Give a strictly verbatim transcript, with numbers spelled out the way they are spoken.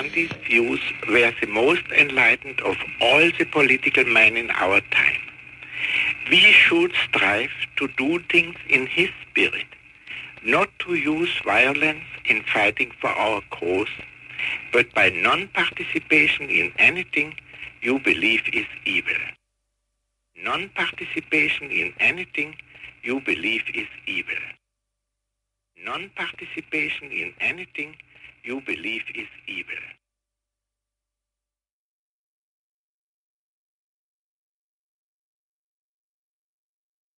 Gandhi's views were the most enlightened of all the political men in our time. We should strive to do things in his spirit, not to use violence in fighting for our cause, but by non-participation in anything you believe is evil. Non-participation in anything you believe is evil. Non-participation in anything you believe is evil.